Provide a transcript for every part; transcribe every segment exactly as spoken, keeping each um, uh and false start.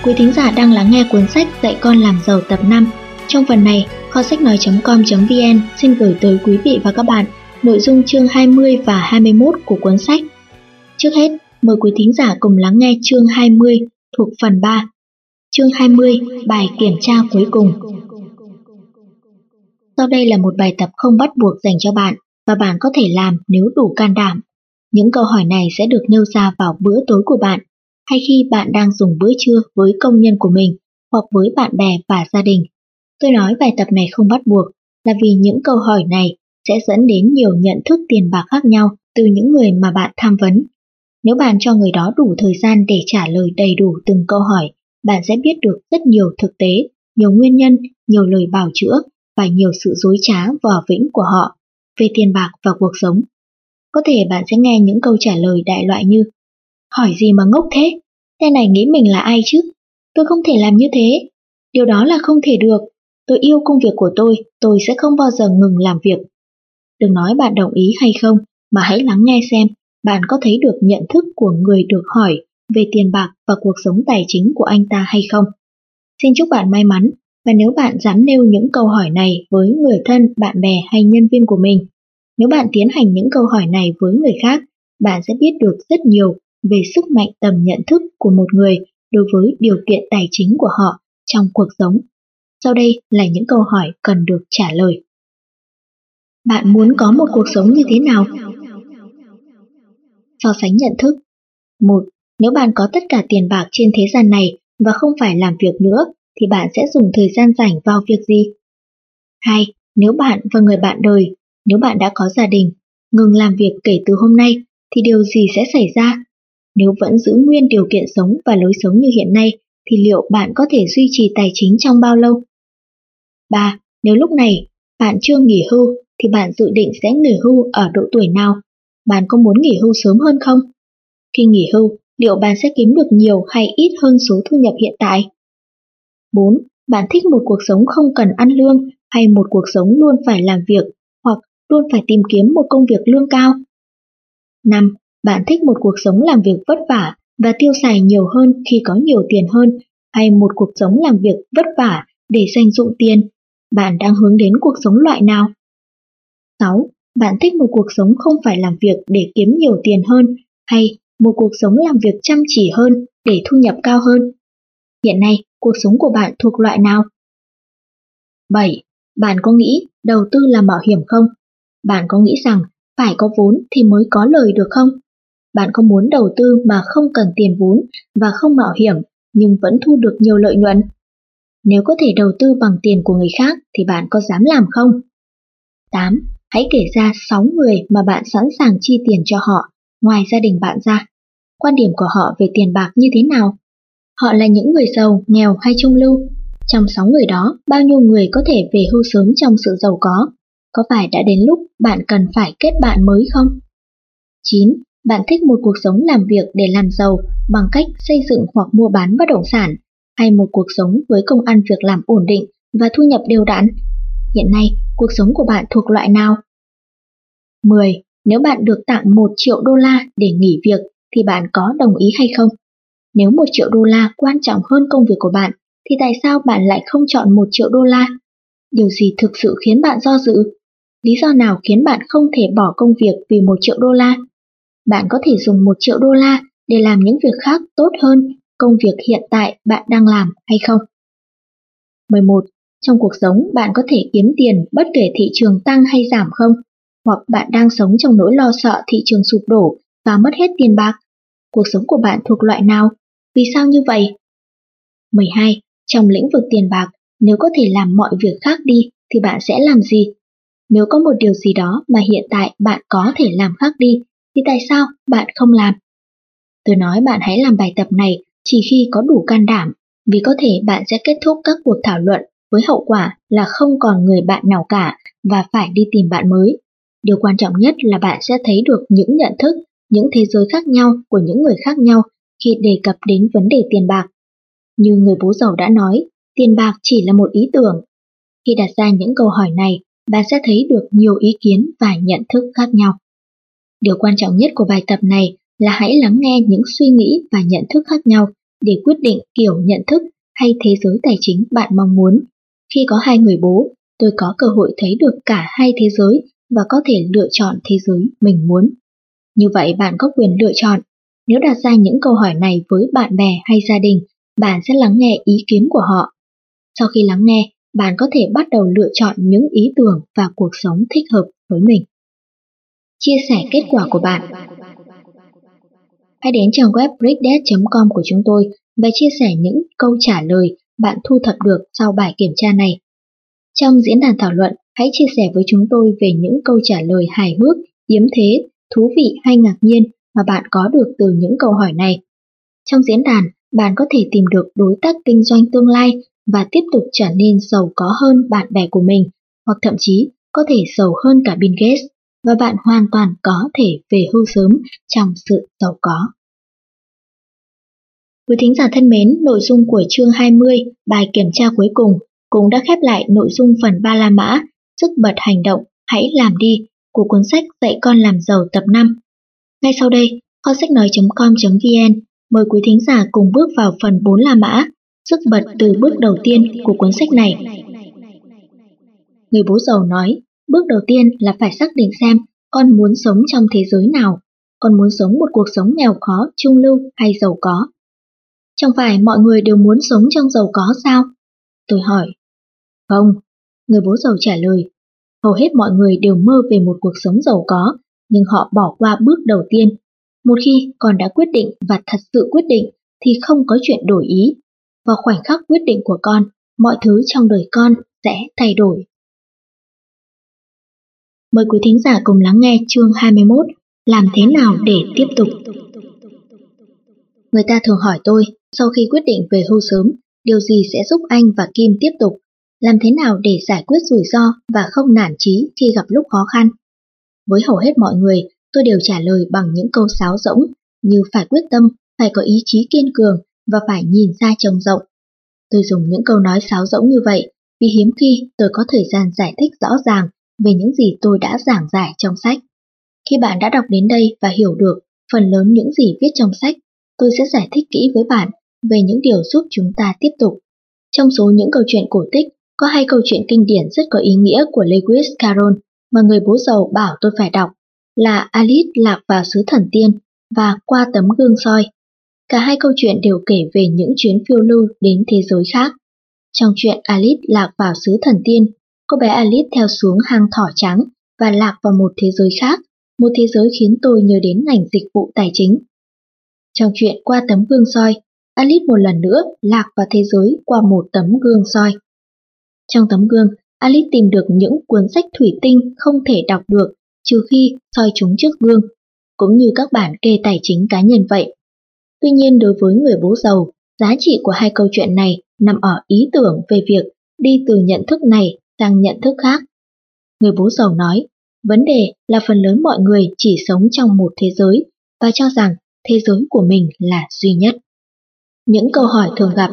Quý thính giả đang lắng nghe cuốn sách Dạy con làm giàu tập năm. Trong phần này, kho sách nói chấm com chấm vn xin gửi tới quý vị và các bạn nội dung chương hai mươi và hai mươi mốt của cuốn sách. Trước hết, mời quý thính giả cùng lắng nghe chương hai mươi thuộc phần ba. Chương hai mươi, bài kiểm tra cuối cùng. Sau đây là một bài tập không bắt buộc dành cho bạn và bạn có thể làm nếu đủ can đảm. Những câu hỏi này sẽ được nêu ra vào bữa tối của bạn, hay khi bạn đang dùng bữa trưa với công nhân của mình hoặc với bạn bè và gia đình. Tôi nói bài tập này không bắt buộc là vì những câu hỏi này sẽ dẫn đến nhiều nhận thức tiền bạc khác nhau từ những người mà bạn tham vấn. Nếu bạn cho người đó đủ thời gian để trả lời đầy đủ từng câu hỏi, bạn sẽ biết được rất nhiều thực tế, nhiều nguyên nhân, nhiều lời bào chữa và nhiều sự dối trá vờ vĩnh của họ về tiền bạc và cuộc sống. Có thể bạn sẽ nghe những câu trả lời đại loại như: hỏi gì mà ngốc thế? Tên này nghĩ mình là ai chứ? Tôi không thể làm như thế. Điều đó là không thể được. Tôi yêu công việc của tôi, tôi sẽ không bao giờ ngừng làm việc. Đừng nói bạn đồng ý hay không, mà hãy lắng nghe xem bạn có thấy được nhận thức của người được hỏi về tiền bạc và cuộc sống tài chính của anh ta hay không. Xin chúc bạn may mắn, và nếu bạn dám nêu những câu hỏi này với người thân, bạn bè hay nhân viên của mình, nếu bạn tiến hành những câu hỏi này với người khác, bạn sẽ biết được rất nhiều về sức mạnh tầm nhận thức của một người đối với điều kiện tài chính của họ trong cuộc sống. Sau đây là những câu hỏi cần được trả lời. Bạn muốn có một cuộc sống như thế nào? So sánh nhận thức. một. Nếu bạn có tất cả tiền bạc trên thế gian này và không phải làm việc nữa, thì bạn sẽ dùng thời gian rảnh vào việc gì? hai. Nếu bạn và người bạn đời, nếu bạn đã có gia đình, ngừng làm việc kể từ hôm nay, thì điều gì sẽ xảy ra? Nếu vẫn giữ nguyên điều kiện sống và lối sống như hiện nay, thì liệu bạn có thể duy trì tài chính trong bao lâu? ba. Nếu lúc này bạn chưa nghỉ hưu, thì bạn dự định sẽ nghỉ hưu ở độ tuổi nào? Bạn có muốn nghỉ hưu sớm hơn không? Khi nghỉ hưu, liệu bạn sẽ kiếm được nhiều hay ít hơn số thu nhập hiện tại? bốn. Bạn thích một cuộc sống không cần ăn lương hay một cuộc sống luôn phải làm việc hoặc luôn phải tìm kiếm một công việc lương cao? năm. Bạn thích một cuộc sống làm việc vất vả và tiêu xài nhiều hơn khi có nhiều tiền hơn, hay một cuộc sống làm việc vất vả để dành dụm tiền? Bạn đang hướng đến cuộc sống loại nào? sáu. Bạn thích một cuộc sống không phải làm việc để kiếm nhiều tiền hơn, hay một cuộc sống làm việc chăm chỉ hơn để thu nhập cao hơn? Hiện nay, cuộc sống của bạn thuộc loại nào? bảy. Bạn có nghĩ đầu tư là mạo hiểm không? Bạn có nghĩ rằng phải có vốn thì mới có lời được không? Bạn có muốn đầu tư mà không cần tiền vốn và không mạo hiểm nhưng vẫn thu được nhiều lợi nhuận? Nếu có thể đầu tư bằng tiền của người khác thì bạn có dám làm không? tám. Hãy kể ra sáu người mà bạn sẵn sàng chi tiền cho họ, ngoài gia đình bạn ra. Quan điểm của họ về tiền bạc như thế nào? Họ là những người giàu, nghèo hay trung lưu? Trong sáu người đó, bao nhiêu người có thể về hưu sớm trong sự giàu có? Có phải đã đến lúc bạn cần phải kết bạn mới không? chín. Bạn thích một cuộc sống làm việc để làm giàu bằng cách xây dựng hoặc mua bán bất động sản, hay một cuộc sống với công ăn việc làm ổn định và thu nhập đều đặn? Hiện nay, cuộc sống của bạn thuộc loại nào? mười. Nếu bạn được tặng một triệu đô la để nghỉ việc thì bạn có đồng ý hay không? Nếu một triệu đô la quan trọng hơn công việc của bạn, thì tại sao bạn lại không chọn một triệu đô la? Điều gì thực sự khiến bạn do dự? Lý do nào khiến bạn không thể bỏ công việc vì một triệu đô la? Bạn có thể dùng một triệu đô la để làm những việc khác tốt hơn công việc hiện tại bạn đang làm hay không? mười một. Trong cuộc sống bạn có thể kiếm tiền bất kể thị trường tăng hay giảm không? Hoặc bạn đang sống trong nỗi lo sợ thị trường sụp đổ và mất hết tiền bạc? Cuộc sống của bạn thuộc loại nào? Vì sao như vậy? mười hai. Trong lĩnh vực tiền bạc, nếu có thể làm mọi việc khác đi thì bạn sẽ làm gì? Nếu có một điều gì đó mà hiện tại bạn có thể làm khác đi, thì tại sao bạn không làm? Tôi nói bạn hãy làm bài tập này chỉ khi có đủ can đảm, vì có thể bạn sẽ kết thúc các cuộc thảo luận với hậu quả là không còn người bạn nào cả và phải đi tìm bạn mới. Điều quan trọng nhất là bạn sẽ thấy được những nhận thức, những thế giới khác nhau của những người khác nhau khi đề cập đến vấn đề tiền bạc. Như người bố giàu đã nói, tiền bạc chỉ là một ý tưởng. Khi đặt ra những câu hỏi này, bạn sẽ thấy được nhiều ý kiến và nhận thức khác nhau. Điều quan trọng nhất của bài tập này là hãy lắng nghe những suy nghĩ và nhận thức khác nhau để quyết định kiểu nhận thức hay thế giới tài chính bạn mong muốn. Khi có hai người bố, tôi có cơ hội thấy được cả hai thế giới và có thể lựa chọn thế giới mình muốn. Như vậy bạn có quyền lựa chọn. Nếu đặt ra những câu hỏi này với bạn bè hay gia đình, bạn sẽ lắng nghe ý kiến của họ. Sau khi lắng nghe, bạn có thể bắt đầu lựa chọn những ý tưởng và cuộc sống thích hợp với mình. Chia sẻ kết quả của bạn. Hãy đến trang web breakdad chấm com của chúng tôi và chia sẻ những câu trả lời bạn thu thập được sau bài kiểm tra này. Trong diễn đàn thảo luận, hãy chia sẻ với chúng tôi về những câu trả lời hài hước, yếm thế, thú vị hay ngạc nhiên mà bạn có được từ những câu hỏi này. Trong diễn đàn, bạn có thể tìm được đối tác kinh doanh tương lai và tiếp tục trở nên giàu có hơn bạn bè của mình, hoặc thậm chí có thể giàu hơn cả Bill Gates, và bạn hoàn toàn có thể về hưu sớm trong sự giàu có. Quý thính giả thân mến, nội dung của chương hai mươi, bài kiểm tra cuối cùng, cũng đã khép lại nội dung phần ba La Mã, sức bật hành động, hãy làm đi, của cuốn sách Dạy con làm giàu tập năm. Ngay sau đây, kho sách nói chấm com chấm vn mời quý thính giả cùng bước vào phần bốn La Mã, sức bật từ bước đầu tiên của cuốn sách này. Người bố giàu nói, bước đầu tiên là phải xác định xem con muốn sống trong thế giới nào, con muốn sống một cuộc sống nghèo khó, trung lưu hay giàu có. Chẳng phải mọi người đều muốn sống trong giàu có sao? Tôi hỏi. Không, người bố giàu trả lời. Hầu hết mọi người đều mơ về một cuộc sống giàu có, nhưng họ bỏ qua bước đầu tiên. Một khi con đã quyết định và thật sự quyết định thì không có chuyện đổi ý. Vào khoảnh khắc quyết định của con, mọi thứ trong đời con sẽ thay đổi. Mời quý thính giả cùng lắng nghe chương hai mươi mốt, làm thế nào để tiếp tục. Người ta thường hỏi tôi, sau khi quyết định về hưu sớm, điều gì sẽ giúp anh và Kim tiếp tục? Làm thế nào để giải quyết rủi ro và không nản chí khi gặp lúc khó khăn? Với hầu hết mọi người, tôi đều trả lời bằng những câu sáo rỗng như phải quyết tâm, phải có ý chí kiên cường và phải nhìn ra trông rộng. Tôi dùng những câu nói sáo rỗng như vậy vì hiếm khi tôi có thời gian giải thích rõ ràng về những gì tôi đã giảng giải trong sách. Khi bạn đã đọc đến đây và hiểu được phần lớn những gì viết trong sách, tôi sẽ giải thích kỹ với bạn về những điều giúp chúng ta tiếp tục. Trong số những câu chuyện cổ tích, có hai câu chuyện kinh điển rất có ý nghĩa của Lewis Carroll mà người bố giàu bảo tôi phải đọc, là Alice lạc vào xứ thần tiên và Qua tấm gương soi. Cả hai câu chuyện đều kể về những chuyến phiêu lưu đến thế giới khác. Trong chuyện Alice lạc vào xứ thần tiên, cô bé Alice theo xuống hang thỏ trắng và lạc vào một thế giới khác, một thế giới khiến tôi nhớ đến ngành dịch vụ tài chính. Trong chuyện Qua tấm gương soi, Alice một lần nữa lạc vào thế giới qua một tấm gương soi. Trong tấm gương, Alice tìm được những cuốn sách thủy tinh không thể đọc được trừ khi soi chúng trước gương, cũng như các bản kê tài chính cá nhân vậy. Tuy nhiên đối với người bố giàu, giá trị của hai câu chuyện này nằm ở ý tưởng về việc đi từ nhận thức này sang nhận thức khác. Người bố giàu nói, vấn đề là phần lớn mọi người chỉ sống trong một thế giới và cho rằng thế giới của mình là duy nhất. Những câu hỏi thường gặp.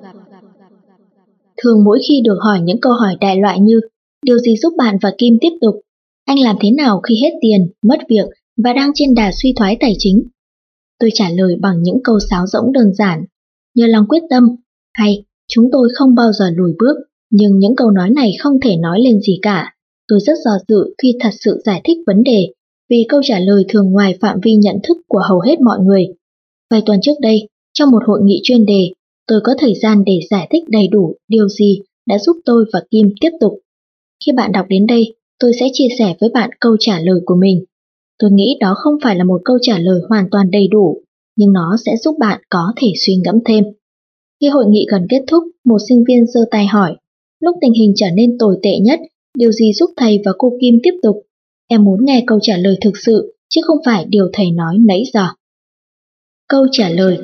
Thường mỗi khi được hỏi những câu hỏi đại loại như điều gì giúp bạn và Kim tiếp tục? Anh làm thế nào khi hết tiền, mất việc và đang trên đà suy thoái tài chính? Tôi trả lời bằng những câu sáo rỗng đơn giản, nhờ lòng quyết tâm, hay chúng tôi không bao giờ lùi bước, nhưng những câu nói này không thể nói lên gì cả. Tôi rất do dự khi thật sự giải thích vấn đề, vì câu trả lời thường ngoài phạm vi nhận thức của hầu hết mọi người. Vài tuần trước đây, trong một hội nghị chuyên đề, tôi có thời gian để giải thích đầy đủ điều gì đã giúp tôi và Kim tiếp tục. Khi bạn đọc đến đây, tôi sẽ chia sẻ với bạn câu trả lời của mình. Tôi nghĩ đó không phải là một câu trả lời hoàn toàn đầy đủ, nhưng nó sẽ giúp bạn có thể suy ngẫm thêm. Khi hội nghị gần kết thúc, một sinh viên giơ tay hỏi, lúc tình hình trở nên tồi tệ nhất, điều gì giúp thầy và cô Kim tiếp tục? Em muốn nghe câu trả lời thực sự, chứ không phải điều thầy nói nãy giờ. Câu trả lời.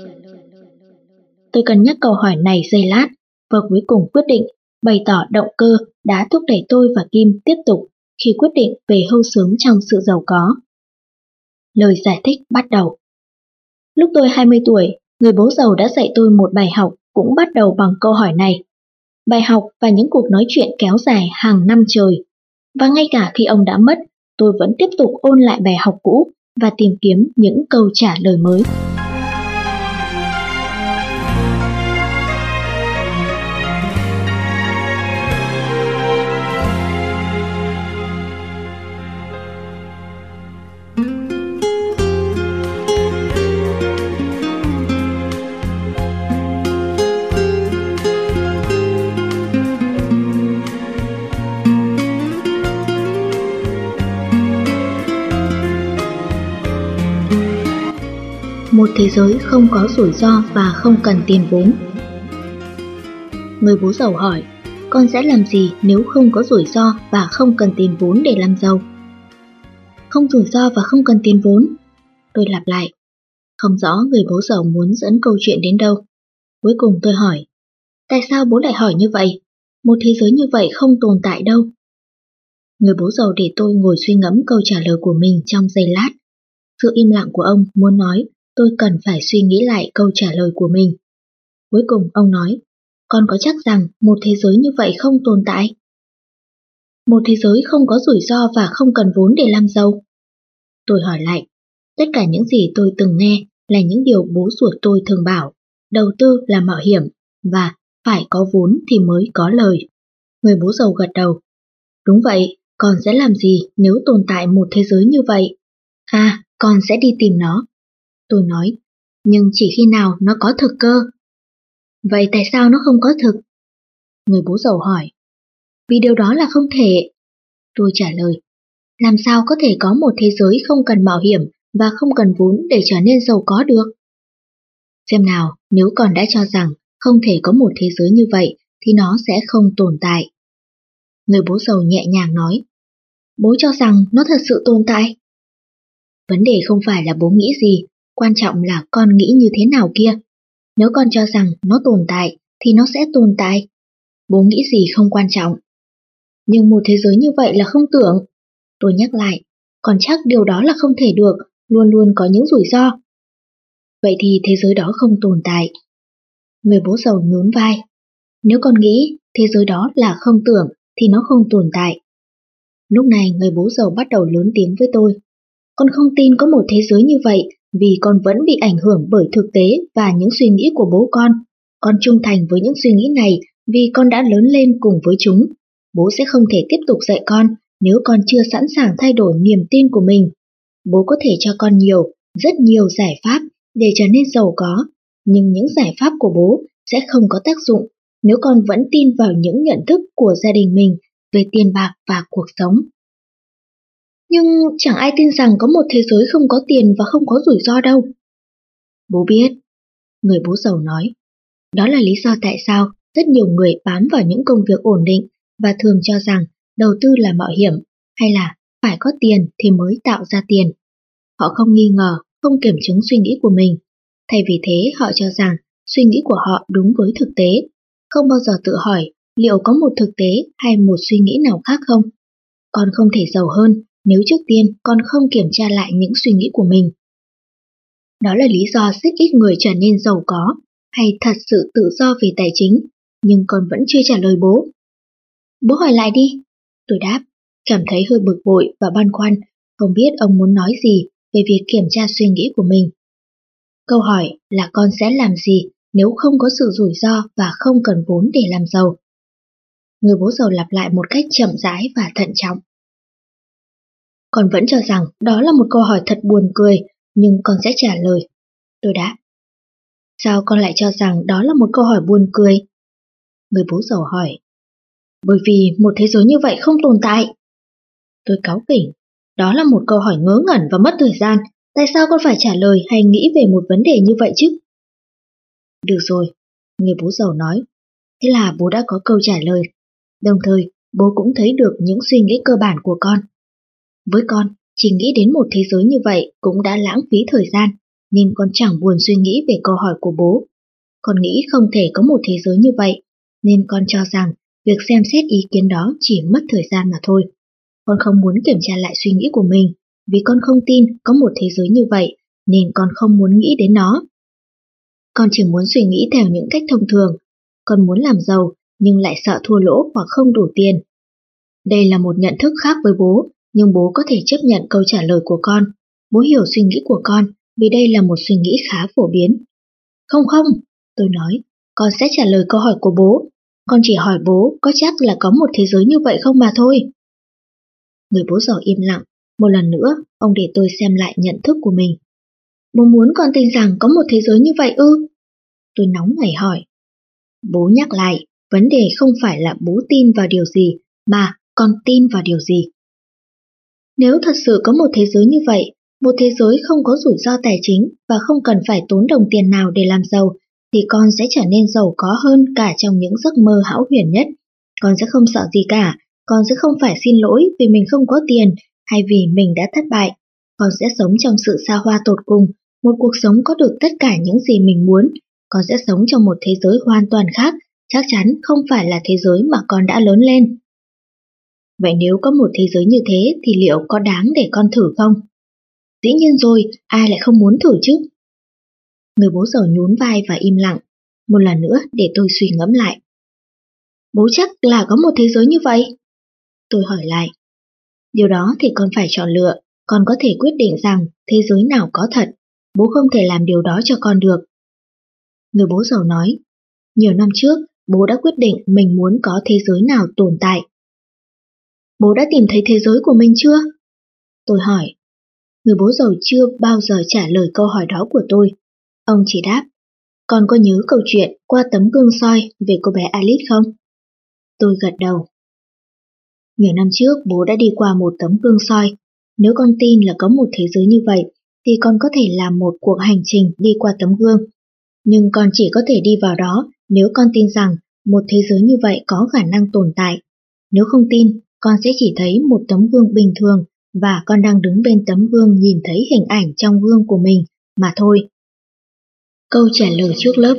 Tôi cân nhắc câu hỏi này giây lát, và cuối cùng quyết định bày tỏ động cơ đã thúc đẩy tôi và Kim tiếp tục khi quyết định về hưu sớm trong sự giàu có. Lời giải thích bắt đầu. Lúc tôi hai mươi tuổi, người bố giàu đã dạy tôi một bài học cũng bắt đầu bằng câu hỏi này. Bài học và những cuộc nói chuyện kéo dài hàng năm trời. Và ngay cả khi ông đã mất, tôi vẫn tiếp tục ôn lại bài học cũ và tìm kiếm những câu trả lời mới. một thế giới không có rủi ro và không cần tiền vốn. Người bố giàu hỏi, con sẽ làm gì nếu không có rủi ro và không cần tiền vốn để làm giàu? Không rủi ro và không cần tiền vốn. Tôi lặp lại. Không rõ người bố giàu muốn dẫn câu chuyện đến đâu. Cuối cùng tôi hỏi, tại sao bố lại hỏi như vậy? Một thế giới như vậy không tồn tại đâu. Người bố giàu để tôi ngồi suy ngẫm câu trả lời của mình trong giây lát. Sự im lặng của ông muốn nói tôi cần phải suy nghĩ lại câu trả lời của mình. Cuối cùng ông nói, con có chắc rằng một thế giới như vậy không tồn tại? Một thế giới không có rủi ro và không cần vốn để làm giàu. Tôi hỏi lại, tất cả những gì tôi từng nghe là những điều bố ruột tôi thường bảo, đầu tư là mạo hiểm và phải có vốn thì mới có lời. Người bố giàu gật đầu. Đúng vậy, con sẽ làm gì nếu tồn tại một thế giới như vậy? À, con sẽ đi tìm nó. Tôi nói, nhưng chỉ khi nào nó có thực cơ. Vậy tại sao nó không có thực? Người bố giàu hỏi. Vì điều đó là không thể. Tôi trả lời, làm sao có thể có một thế giới không cần mạo hiểm và không cần vốn để trở nên giàu có được? Xem nào, nếu con đã cho rằng không thể có một thế giới như vậy thì nó sẽ không tồn tại. Người bố giàu nhẹ nhàng nói, bố cho rằng nó thật sự tồn tại. Vấn đề không phải là bố nghĩ gì, quan trọng là con nghĩ như thế nào kia. Nếu con cho rằng nó tồn tại thì nó sẽ tồn tại. Bố nghĩ gì không quan trọng. Nhưng một thế giới như vậy là không tưởng. Tôi nhắc lại, còn chắc điều đó là không thể được, luôn luôn có những rủi ro. Vậy thì thế giới đó không tồn tại. Người bố giàu nhún vai. Nếu con nghĩ thế giới đó là không tưởng thì nó không tồn tại. Lúc này người bố giàu bắt đầu lớn tiếng với tôi. Con không tin có một thế giới như vậy vì con vẫn bị ảnh hưởng bởi thực tế và những suy nghĩ của bố con. Con trung thành với những suy nghĩ này vì con đã lớn lên cùng với chúng. Bố sẽ không thể tiếp tục dạy con nếu con chưa sẵn sàng thay đổi niềm tin của mình. Bố có thể cho con nhiều, rất nhiều giải pháp để trở nên giàu có, nhưng những giải pháp của bố sẽ không có tác dụng nếu con vẫn tin vào những nhận thức của gia đình mình về tiền bạc và cuộc sống. Nhưng chẳng ai tin rằng có một thế giới không có tiền và không có rủi ro đâu. Bố biết, người bố giàu nói. Đó là lý do tại sao rất nhiều người bám vào những công việc ổn định và thường cho rằng đầu tư là mạo hiểm hay là phải có tiền thì mới tạo ra tiền. Họ không nghi ngờ, không kiểm chứng suy nghĩ của mình. Thay vì thế họ cho rằng suy nghĩ của họ đúng với thực tế, không bao giờ tự hỏi liệu có một thực tế hay một suy nghĩ nào khác không. Con không thể giàu hơn nếu trước tiên con không kiểm tra lại những suy nghĩ của mình. Đó là lý do rất ít người trở nên giàu có hay thật sự tự do về tài chính, nhưng con vẫn chưa trả lời bố. Bố hỏi lại đi, tôi đáp, cảm thấy hơi bực bội và băn khoăn, không biết ông muốn nói gì về việc kiểm tra suy nghĩ của mình. Câu hỏi là con sẽ làm gì nếu không có sự rủi ro và không cần vốn để làm giàu. Người bố giàu lặp lại một cách chậm rãi và thận trọng. Con vẫn cho rằng đó là một câu hỏi thật buồn cười, nhưng con sẽ trả lời. Tôi đáp. Sao con lại cho rằng đó là một câu hỏi buồn cười? Người bố giàu hỏi. Bởi vì một thế giới như vậy không tồn tại. Tôi cáu kỉnh. Đó là một câu hỏi ngớ ngẩn và mất thời gian. Tại sao con phải trả lời hay nghĩ về một vấn đề như vậy chứ? Được rồi, người bố giàu nói. Thế là bố đã có câu trả lời. Đồng thời, bố cũng thấy được những suy nghĩ cơ bản của con. Với con, chỉ nghĩ đến một thế giới như vậy cũng đã lãng phí thời gian, nên con chẳng buồn suy nghĩ về câu hỏi của bố. Con nghĩ không thể có một thế giới như vậy, nên con cho rằng việc xem xét ý kiến đó chỉ mất thời gian mà thôi. Con không muốn kiểm tra lại suy nghĩ của mình, vì con không tin có một thế giới như vậy, nên con không muốn nghĩ đến nó. Con chỉ muốn suy nghĩ theo những cách thông thường. Con muốn làm giàu, nhưng lại sợ thua lỗ hoặc không đủ tiền. Đây là một nhận thức khác với bố, nhưng bố có thể chấp nhận câu trả lời của con. Bố hiểu suy nghĩ của con, vì đây là một suy nghĩ khá phổ biến. Không không, tôi nói, con sẽ trả lời câu hỏi của bố. Con chỉ hỏi bố có chắc là có một thế giới như vậy không mà thôi. Người bố giàu im lặng. Một lần nữa, ông để tôi xem lại nhận thức của mình. Bố muốn con tin rằng có một thế giới như vậy ư? Tôi nóng nảy hỏi. Bố nhắc lại, vấn đề không phải là bố tin vào điều gì, mà con tin vào điều gì. Nếu thật sự có một thế giới như vậy, một thế giới không có rủi ro tài chính và không cần phải tốn đồng tiền nào để làm giàu, thì con sẽ trở nên giàu có hơn cả trong những giấc mơ hão huyền nhất. Con sẽ không sợ gì cả, con sẽ không phải xin lỗi vì mình không có tiền hay vì mình đã thất bại. Con sẽ sống trong sự xa hoa tột cùng, một cuộc sống có được tất cả những gì mình muốn. Con sẽ sống trong một thế giới hoàn toàn khác, chắc chắn không phải là thế giới mà con đã lớn lên. Vậy nếu có một thế giới như thế thì liệu có đáng để con thử không? Dĩ nhiên rồi, ai lại không muốn thử chứ? Người bố giàu nhún vai và im lặng. Một lần nữa để tôi suy ngẫm lại. Bố chắc là có một thế giới như vậy? Tôi hỏi lại. Điều đó thì con phải chọn lựa, con có thể quyết định rằng thế giới nào có thật. Bố không thể làm điều đó cho con được. Người bố giàu nói. Nhiều năm trước, bố đã quyết định mình muốn có thế giới nào tồn tại. Bố đã tìm thấy thế giới của mình chưa? Tôi hỏi. Người bố giàu chưa bao giờ trả lời câu hỏi đó của tôi. Ông chỉ đáp, con có nhớ câu chuyện qua tấm gương soi về cô bé Alice không? Tôi gật đầu. Nhiều năm trước bố đã đi qua một tấm gương soi. Nếu con tin là có một thế giới như vậy, thì con có thể làm một cuộc hành trình đi qua tấm gương. Nhưng con chỉ có thể đi vào đó nếu con tin rằng một thế giới như vậy có khả năng tồn tại. Nếu không tin, con sẽ chỉ thấy một tấm gương bình thường và con đang đứng bên tấm gương nhìn thấy hình ảnh trong gương của mình mà thôi. Câu trả lời trước lớp.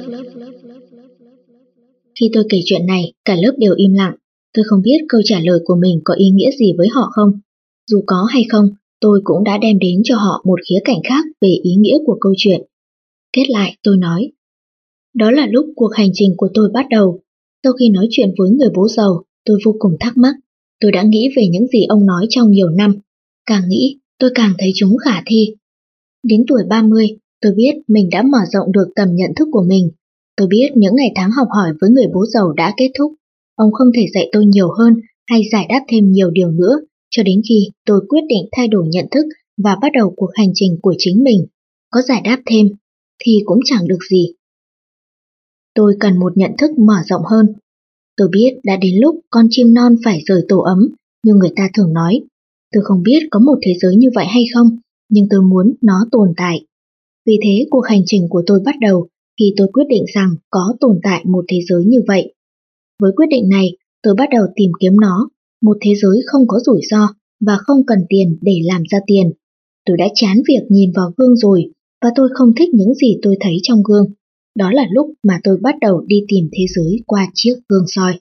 Khi tôi kể chuyện này, cả lớp đều im lặng. Tôi không biết câu trả lời của mình có ý nghĩa gì với họ không. Dù có hay không, tôi cũng đã đem đến cho họ một khía cạnh khác về ý nghĩa của câu chuyện. Kết lại, tôi nói. Đó là lúc cuộc hành trình của tôi bắt đầu. Sau khi nói chuyện với người bố giàu, tôi vô cùng thắc mắc. Tôi đã nghĩ về những gì ông nói trong nhiều năm. Càng nghĩ, tôi càng thấy chúng khả thi. Đến tuổi ba mươi, tôi biết mình đã mở rộng được tầm nhận thức của mình. Tôi biết những ngày tháng học hỏi với người bố giàu đã kết thúc. Ông không thể dạy tôi nhiều hơn hay giải đáp thêm nhiều điều nữa, cho đến khi tôi quyết định thay đổi nhận thức và bắt đầu cuộc hành trình của chính mình. Có giải đáp thêm thì cũng chẳng được gì. Tôi cần một nhận thức mở rộng hơn. Tôi biết đã đến lúc con chim non phải rời tổ ấm, như người ta thường nói. Tôi không biết có một thế giới như vậy hay không, nhưng tôi muốn nó tồn tại. Vì thế cuộc hành trình của tôi bắt đầu khi tôi quyết định rằng có tồn tại một thế giới như vậy. Với quyết định này, tôi bắt đầu tìm kiếm nó, một thế giới không có rủi ro và không cần tiền để làm ra tiền. Tôi đã chán việc nhìn vào gương rồi, và tôi không thích những gì tôi thấy trong gương. Đó là lúc mà tôi bắt đầu đi tìm thế giới qua chiếc gương soi.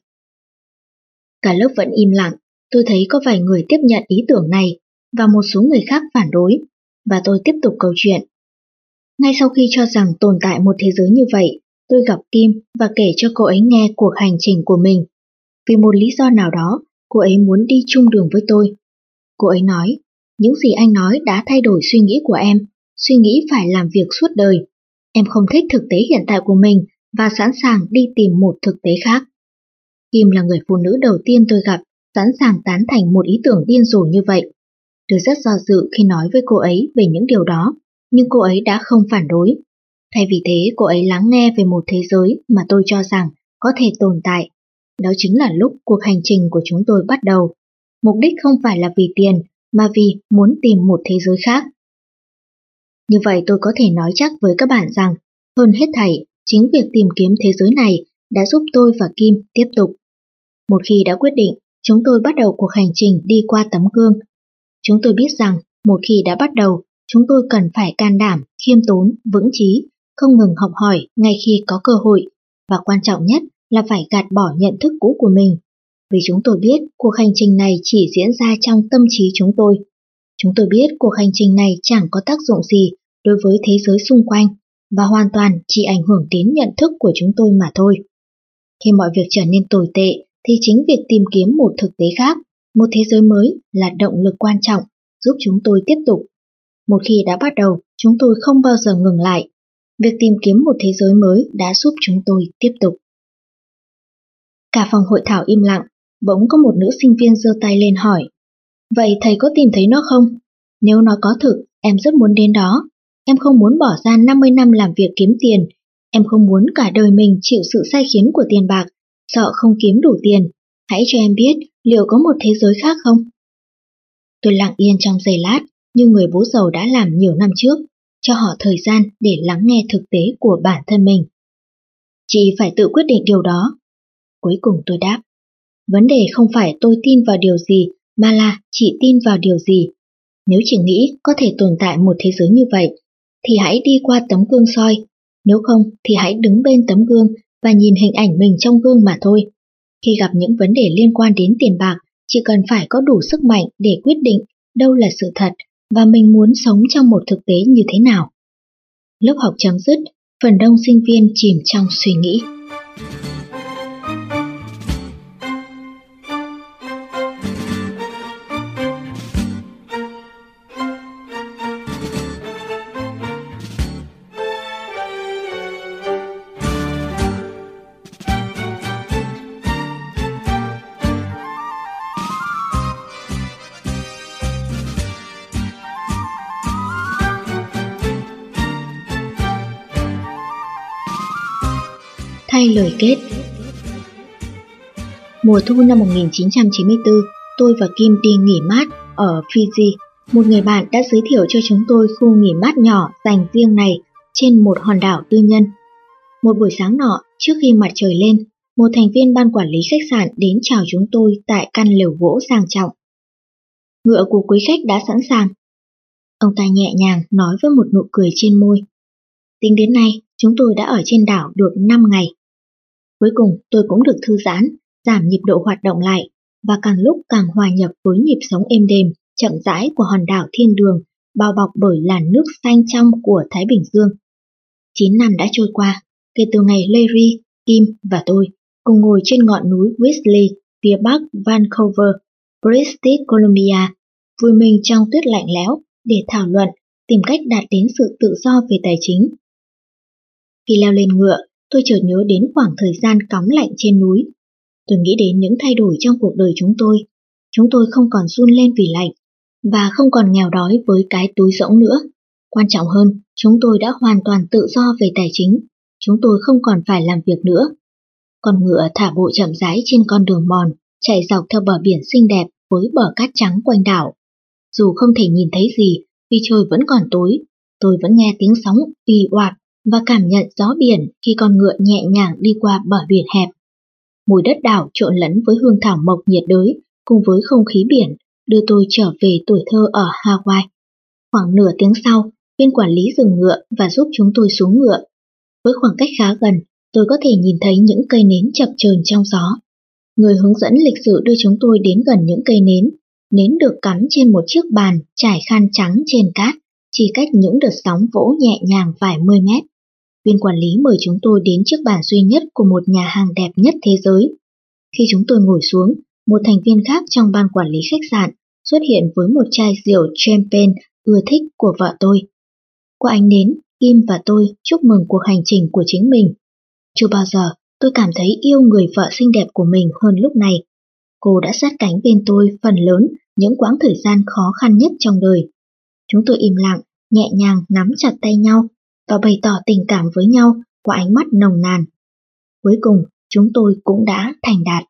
Cả lớp vẫn im lặng, tôi thấy có vài người tiếp nhận ý tưởng này và một số người khác phản đối, và tôi tiếp tục câu chuyện. Ngay sau khi cho rằng tồn tại một thế giới như vậy, tôi gặp Kim và kể cho cô ấy nghe cuộc hành trình của mình. Vì một lý do nào đó, cô ấy muốn đi chung đường với tôi. Cô ấy nói, những gì anh nói đã thay đổi suy nghĩ của em, suy nghĩ phải làm việc suốt đời. Em không thích thực tế hiện tại của mình và sẵn sàng đi tìm một thực tế khác. Kim là người phụ nữ đầu tiên tôi gặp, sẵn sàng tán thành một ý tưởng điên rồ như vậy. Tôi rất do dự khi nói với cô ấy về những điều đó, nhưng cô ấy đã không phản đối. Thay vì thế, cô ấy lắng nghe về một thế giới mà tôi cho rằng có thể tồn tại. Đó chính là lúc cuộc hành trình của chúng tôi bắt đầu. Mục đích không phải là vì tiền, mà vì muốn tìm một thế giới khác. Như vậy tôi có thể nói chắc với các bạn rằng, hơn hết thảy, chính việc tìm kiếm thế giới này đã giúp tôi và Kim tiếp tục. Một khi đã quyết định, chúng tôi bắt đầu cuộc hành trình đi qua tấm gương. Chúng tôi biết rằng, một khi đã bắt đầu, chúng tôi cần phải can đảm, khiêm tốn, vững chí, không ngừng học hỏi ngay khi có cơ hội, và quan trọng nhất là phải gạt bỏ nhận thức cũ của mình. Vì chúng tôi biết cuộc hành trình này chỉ diễn ra trong tâm trí chúng tôi. Chúng tôi biết cuộc hành trình này chẳng có tác dụng gì đối với thế giới xung quanh, và hoàn toàn chỉ ảnh hưởng đến nhận thức của chúng tôi mà thôi. Khi mọi việc trở nên tồi tệ, thì chính việc tìm kiếm một thực tế khác, một thế giới mới là động lực quan trọng giúp chúng tôi tiếp tục. Một khi đã bắt đầu, chúng tôi không bao giờ ngừng lại. Việc tìm kiếm một thế giới mới đã giúp chúng tôi tiếp tục. Cả phòng hội thảo im lặng, bỗng có một nữ sinh viên giơ tay lên hỏi. Vậy thầy có tìm thấy nó không? Nếu nó có thực, em rất muốn đến đó. Em không muốn bỏ ra năm mươi năm làm việc kiếm tiền. Em không muốn cả đời mình chịu sự sai khiến của tiền bạc, sợ không kiếm đủ tiền. Hãy cho em biết liệu có một thế giới khác không? Tôi lặng yên trong giây lát, như người bố giàu đã làm nhiều năm trước, cho họ thời gian để lắng nghe thực tế của bản thân mình. Chị phải tự quyết định điều đó. Cuối cùng tôi đáp. Vấn đề không phải tôi tin vào điều gì, mà là chị tin vào điều gì. Nếu chị nghĩ có thể tồn tại một thế giới như vậy, thì hãy đi qua tấm gương soi. Nếu không thì hãy đứng bên tấm gương và nhìn hình ảnh mình trong gương mà thôi. Khi gặp những vấn đề liên quan đến tiền bạc, chỉ cần phải có đủ sức mạnh để quyết định đâu là sự thật và mình muốn sống trong một thực tế như thế nào. Lớp học chấm dứt, phần đông sinh viên chìm trong suy nghĩ. Thay lời kết. Mùa thu năm một nghìn chín trăm chín mươi tư, tôi và Kim đi nghỉ mát ở Fiji. Một người bạn đã giới thiệu cho chúng tôi khu nghỉ mát nhỏ dành riêng này trên một hòn đảo tư nhân. Một buổi sáng nọ, trước khi mặt trời lên, một thành viên ban quản lý khách sạn đến chào chúng tôi tại căn lều gỗ sang trọng. Ngựa của quý khách đã sẵn sàng. Ông ta nhẹ nhàng nói với một nụ cười trên môi. Tính đến nay, chúng tôi đã ở trên đảo được năm ngày. Cuối cùng tôi cũng được thư giãn, giảm nhịp độ hoạt động lại và càng lúc càng hòa nhập với nhịp sống êm đềm, chậm rãi của hòn đảo thiên đường, bao bọc bởi làn nước xanh trong của Thái Bình Dương. Chín năm đã trôi qua, kể từ ngày Larry, Kim và tôi cùng ngồi trên ngọn núi Whistler, phía bắc Vancouver, British Columbia, vui mình trong tuyết lạnh lẽo để thảo luận, tìm cách đạt đến sự tự do về tài chính. Khi leo lên ngựa, tôi chợt nhớ đến khoảng thời gian cóng lạnh trên núi. Tôi nghĩ đến những thay đổi trong cuộc đời chúng tôi. Chúng tôi không còn run lên vì lạnh, và không còn nghèo đói với cái túi rỗng nữa. Quan trọng hơn, chúng tôi đã hoàn toàn tự do về tài chính. Chúng tôi không còn phải làm việc nữa. Con ngựa thả bộ chậm rãi trên con đường mòn, chạy dọc theo bờ biển xinh đẹp với bờ cát trắng quanh đảo. Dù không thể nhìn thấy gì vì trời vẫn còn tối, tôi vẫn nghe tiếng sóng ì oạt và cảm nhận gió biển khi con ngựa nhẹ nhàng đi qua bờ biển hẹp. Mùi đất đảo trộn lẫn với hương thảo mộc nhiệt đới cùng với không khí biển đưa tôi trở về tuổi thơ ở Hawaii. Khoảng nửa tiếng sau, viên quản lý dừng ngựa và giúp chúng tôi xuống ngựa. Với khoảng cách khá gần, tôi có thể nhìn thấy những cây nến chập chờn trong gió. Người hướng dẫn lịch sự đưa chúng tôi đến gần những cây nến. Nến được cắm trên một chiếc bàn trải khăn trắng trên cát, chỉ cách những đợt sóng vỗ nhẹ nhàng vài mươi mét. Viên quản lý mời chúng tôi đến chiếc bàn duy nhất của một nhà hàng đẹp nhất thế giới. Khi chúng tôi ngồi xuống, một thành viên khác trong ban quản lý khách sạn xuất hiện với một chai rượu champagne ưa thích của vợ tôi. Qua ánh nến, Kim và tôi chúc mừng cuộc hành trình của chính mình. Chưa bao giờ tôi cảm thấy yêu người vợ xinh đẹp của mình hơn lúc này. Cô đã sát cánh bên tôi phần lớn những quãng thời gian khó khăn nhất trong đời. Chúng tôi im lặng, nhẹ nhàng nắm chặt tay nhau và bày tỏ tình cảm với nhau qua ánh mắt nồng nàn. Cuối cùng, chúng tôi cũng đã thành đạt.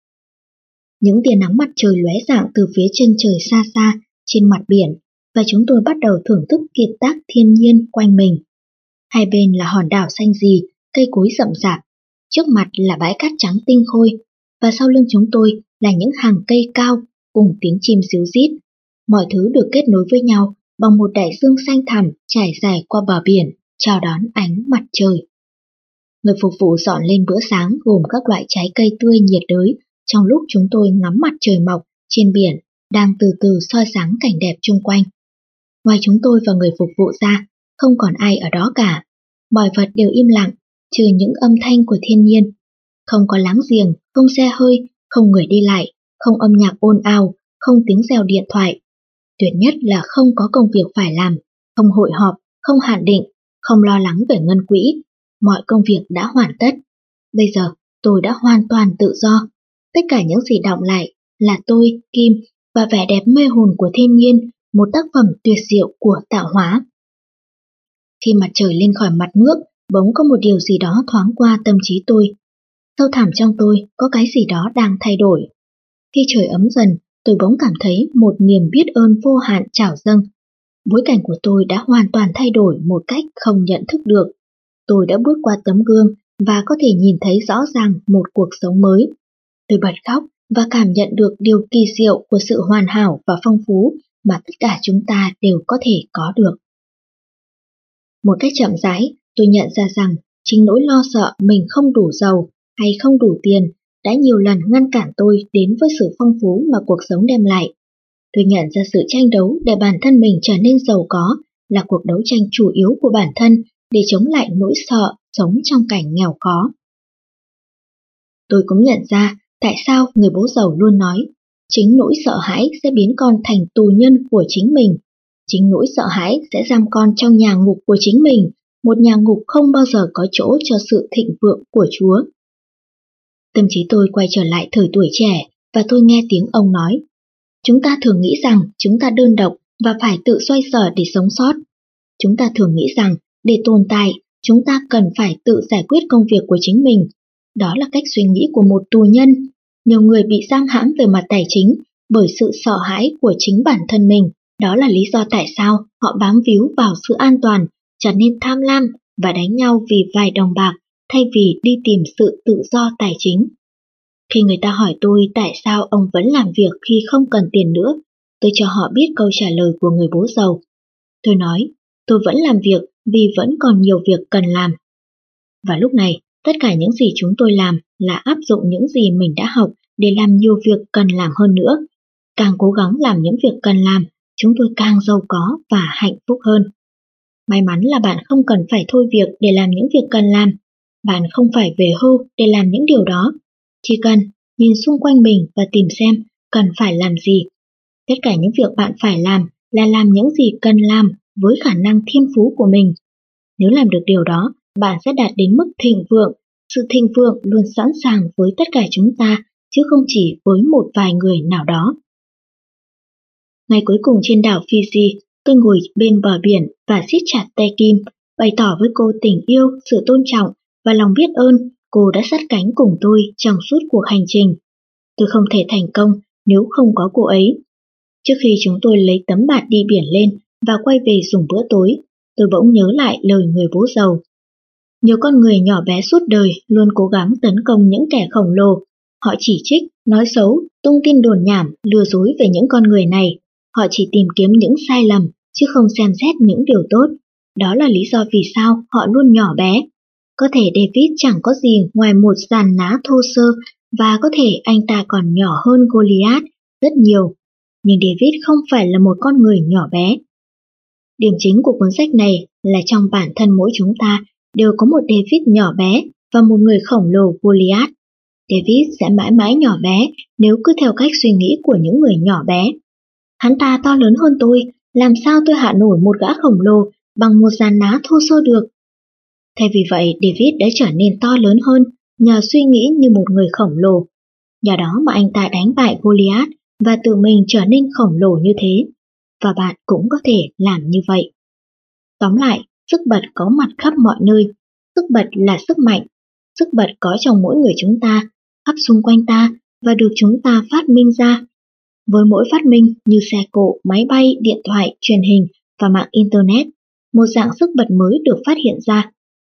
Những tia nắng mặt trời lóe rạng từ phía chân trời xa xa trên mặt biển và chúng tôi bắt đầu thưởng thức kiệt tác thiên nhiên quanh mình. Hai bên là hòn đảo xanh rì, cây cối rậm rạp, trước mặt là bãi cát trắng tinh khôi và sau lưng chúng tôi là những hàng cây cao cùng tiếng chim ríu rít. Mọi thứ được kết nối với nhau bằng một đại dương xanh thẳm trải dài qua bờ biển, chào đón ánh mặt trời. Người phục vụ dọn lên bữa sáng gồm các loại trái cây tươi nhiệt đới trong lúc chúng tôi ngắm mặt trời mọc trên biển đang từ từ soi sáng cảnh đẹp chung quanh. Ngoài chúng tôi và người phục vụ ra, không còn ai ở đó cả. Mọi vật đều im lặng, trừ những âm thanh của thiên nhiên. Không có láng giềng, không xe hơi, không người đi lại, không âm nhạc ồn ào, không tiếng reo điện thoại. Tuyệt nhất là không có công việc phải làm, không hội họp, không hạn định, không lo lắng về ngân quỹ. Mọi công việc đã hoàn tất. Bây giờ tôi đã hoàn toàn tự do. Tất cả những gì đọng lại là tôi, Kim và vẻ đẹp mê hồn của thiên nhiên, một tác phẩm tuyệt diệu của tạo hóa. Khi mặt trời lên khỏi mặt nước, bỗng có một điều gì đó thoáng qua tâm trí tôi. Sâu thẳm trong tôi có cái gì đó đang thay đổi. Khi trời ấm dần, tôi bỗng cảm thấy một niềm biết ơn vô hạn trào dâng. Bối cảnh của tôi đã hoàn toàn thay đổi một cách không nhận thức được. Tôi đã bước qua tấm gương và có thể nhìn thấy rõ ràng một cuộc sống mới. Tôi bật khóc và cảm nhận được điều kỳ diệu của sự hoàn hảo và phong phú mà tất cả chúng ta đều có thể có được. Một cách chậm rãi, tôi nhận ra rằng chính nỗi lo sợ mình không đủ giàu hay không đủ tiền đã nhiều lần ngăn cản tôi đến với sự phong phú mà cuộc sống đem lại. Tôi nhận ra sự tranh đấu để bản thân mình trở nên giàu có là cuộc đấu tranh chủ yếu của bản thân để chống lại nỗi sợ sống trong cảnh nghèo khó. Tôi cũng nhận ra tại sao người bố giàu luôn nói chính nỗi sợ hãi sẽ biến con thành tù nhân của chính mình. Chính nỗi sợ hãi sẽ giam con trong nhà ngục của chính mình, một nhà ngục không bao giờ có chỗ cho sự thịnh vượng của Chúa. Tâm trí tôi quay trở lại thời tuổi trẻ và tôi nghe tiếng ông nói. Chúng ta thường nghĩ rằng chúng ta đơn độc và phải tự xoay sở để sống sót. Chúng ta thường nghĩ rằng để tồn tại, chúng ta cần phải tự giải quyết công việc của chính mình. Đó là cách suy nghĩ của một tù nhân. Nhiều người bị giam hãm về mặt tài chính bởi sự sợ hãi của chính bản thân mình. Đó là lý do tại sao họ bám víu vào sự an toàn, trở nên tham lam và đánh nhau vì vài đồng bạc thay vì đi tìm sự tự do tài chính. Khi người ta hỏi tôi tại sao ông vẫn làm việc khi không cần tiền nữa, tôi cho họ biết câu trả lời của người bố giàu. Tôi nói, tôi vẫn làm việc vì vẫn còn nhiều việc cần làm. Và lúc này, tất cả những gì chúng tôi làm là áp dụng những gì mình đã học để làm nhiều việc cần làm hơn nữa. Càng cố gắng làm những việc cần làm, chúng tôi càng giàu có và hạnh phúc hơn. May mắn là bạn không cần phải thôi việc để làm những việc cần làm. Bạn không phải về hưu để làm những điều đó. Chỉ cần nhìn xung quanh mình và tìm xem cần phải làm gì. Tất cả những việc bạn phải làm là làm những gì cần làm với khả năng thiên phú của mình. Nếu làm được điều đó, bạn sẽ đạt đến mức thịnh vượng. Sự thịnh vượng luôn sẵn sàng với tất cả chúng ta, chứ không chỉ với một vài người nào đó. Ngày cuối cùng trên đảo Fiji, tôi ngồi bên bờ biển và siết chặt tay Kim, bày tỏ với cô tình yêu, sự tôn trọng và lòng biết ơn cô đã sát cánh cùng tôi trong suốt cuộc hành trình. Tôi không thể thành công nếu không có cô ấy. Trước khi chúng tôi lấy tấm bạt đi biển lên và quay về dùng bữa tối, tôi bỗng nhớ lại lời người bố giàu. Nhiều con người nhỏ bé suốt đời luôn cố gắng tấn công những kẻ khổng lồ. Họ chỉ trích, nói xấu, tung tin đồn nhảm, lừa dối về những con người này. Họ chỉ tìm kiếm những sai lầm, chứ không xem xét những điều tốt. Đó là lý do vì sao họ luôn nhỏ bé. Có thể David chẳng có gì ngoài một giàn ná thô sơ và có thể anh ta còn nhỏ hơn Goliath rất nhiều. Nhưng David không phải là một con người nhỏ bé. Điểm chính của cuốn sách này là trong bản thân mỗi chúng ta đều có một David nhỏ bé và một người khổng lồ Goliath. David sẽ mãi mãi nhỏ bé nếu cứ theo cách suy nghĩ của những người nhỏ bé. Hắn ta to lớn hơn tôi, làm sao tôi hạ nổi một gã khổng lồ bằng một giàn ná thô sơ được? Thay vì vậy, David đã trở nên to lớn hơn nhờ suy nghĩ như một người khổng lồ. Nhờ đó mà anh ta đánh bại Goliath và tự mình trở nên khổng lồ như thế. Và bạn cũng có thể làm như vậy. Tóm lại, sức bật có mặt khắp mọi nơi. Sức bật là sức mạnh. Sức bật có trong mỗi người chúng ta, khắp xung quanh ta và được chúng ta phát minh ra. Với mỗi phát minh như xe cộ, máy bay, điện thoại, truyền hình và mạng Internet, một dạng sức bật mới được phát hiện ra.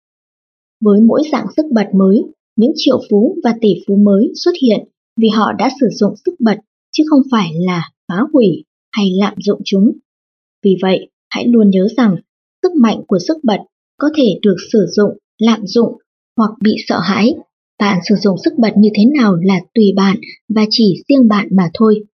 Với mỗi dạng sức bật mới, những triệu phú và tỷ phú mới xuất hiện vì họ đã sử dụng sức bật chứ không phải là phá hủy hay lạm dụng chúng. Vì vậy, hãy luôn nhớ rằng sức mạnh của sức bật có thể được sử dụng, lạm dụng hoặc bị sợ hãi. Bạn sử dụng sức bật như thế nào là tùy bạn và chỉ riêng bạn mà thôi.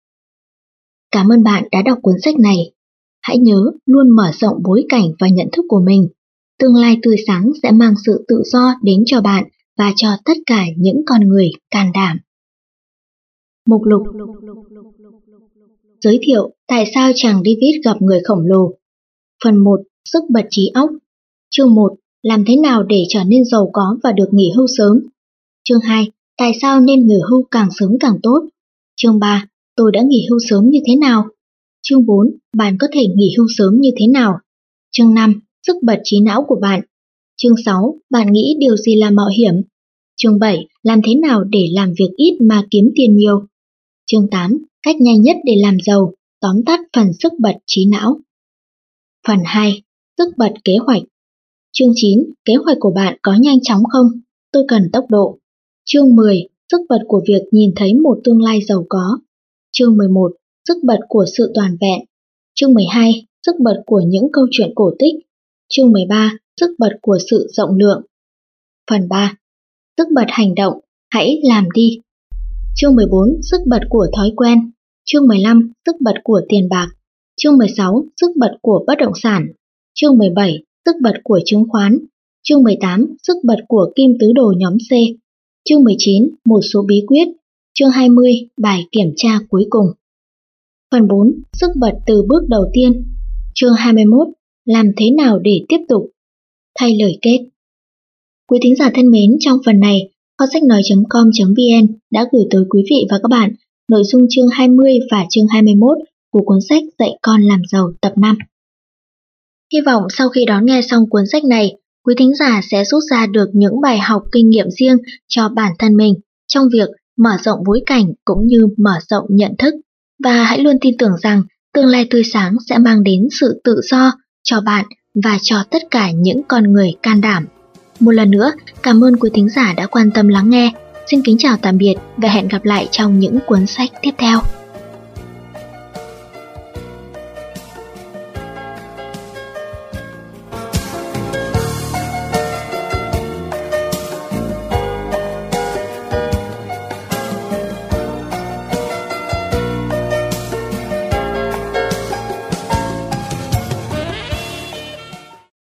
Cảm ơn bạn đã đọc cuốn sách này. Hãy nhớ luôn mở rộng bối cảnh và nhận thức của mình. Tương lai tươi sáng sẽ mang sự tự do đến cho bạn và cho tất cả những con người can đảm. Mục lục. Giới thiệu tại sao chàng David gặp người khổng lồ. Phần một. Sức bật trí óc. Chương một. Làm thế nào để trở nên giàu có và được nghỉ hưu sớm. Chương hai. Tại sao nên nghỉ hưu càng sớm càng tốt. Chương ba. Tôi đã nghỉ hưu sớm như thế nào. Chương bốn. Bạn có thể nghỉ hưu sớm như thế nào. Chương năm. Sức bật trí não của bạn. Chương sáu. Bạn nghĩ điều gì là mạo hiểm. Chương bảy. Làm thế nào để làm việc ít mà kiếm tiền nhiều. Chương tám. Cách nhanh nhất để làm giàu. Tóm tắt phần sức bật trí não. Phần hai. Sức bật kế hoạch. Chương chín. Kế hoạch của bạn có nhanh chóng không? Tôi cần tốc độ. Chương mười. Sức bật của việc nhìn thấy một tương lai giàu có. Chương mười một. Sức bật của sự toàn vẹn. Chương mười hai. Sức bật của những câu chuyện cổ tích. Chương mười ba. Sức bật của sự rộng lượng. Phần ba. Sức bật hành động. Hãy làm đi. Chương mười bốn. Sức bật của thói quen. Chương mười lăm. Sức bật của tiền bạc. Chương mười sáu. Sức bật của bất động sản. Chương mười bảy. Sức bật của chứng khoán. Chương mười tám. Sức bật của kim tứ đồ nhóm C. Chương mười chín. Một số bí quyết. Chương hai mươi. Bài kiểm tra cuối cùng. Phần bốn. Sức bật từ bước đầu tiên. Chương hai mươi mốt. Làm thế nào để tiếp tục? Thay lời kết. Quý thính giả thân mến, trong phần này, kho sách nói chấm com chấm vn đã gửi tới quý vị và các bạn nội dung chương hai mươi và chương hai mươi mốt của cuốn sách Dạy con làm giàu tập năm. Hy vọng sau khi đón nghe xong cuốn sách này, quý thính giả sẽ rút ra được những bài học kinh nghiệm riêng cho bản thân mình trong việc mở rộng bối cảnh cũng như mở rộng nhận thức. Và hãy luôn tin tưởng rằng tương lai tươi sáng sẽ mang đến sự tự do cho bạn và cho tất cả những con người can đảm. Một lần nữa, cảm ơn quý thính giả đã quan tâm lắng nghe. Xin kính chào tạm biệt và hẹn gặp lại trong những cuốn sách tiếp theo.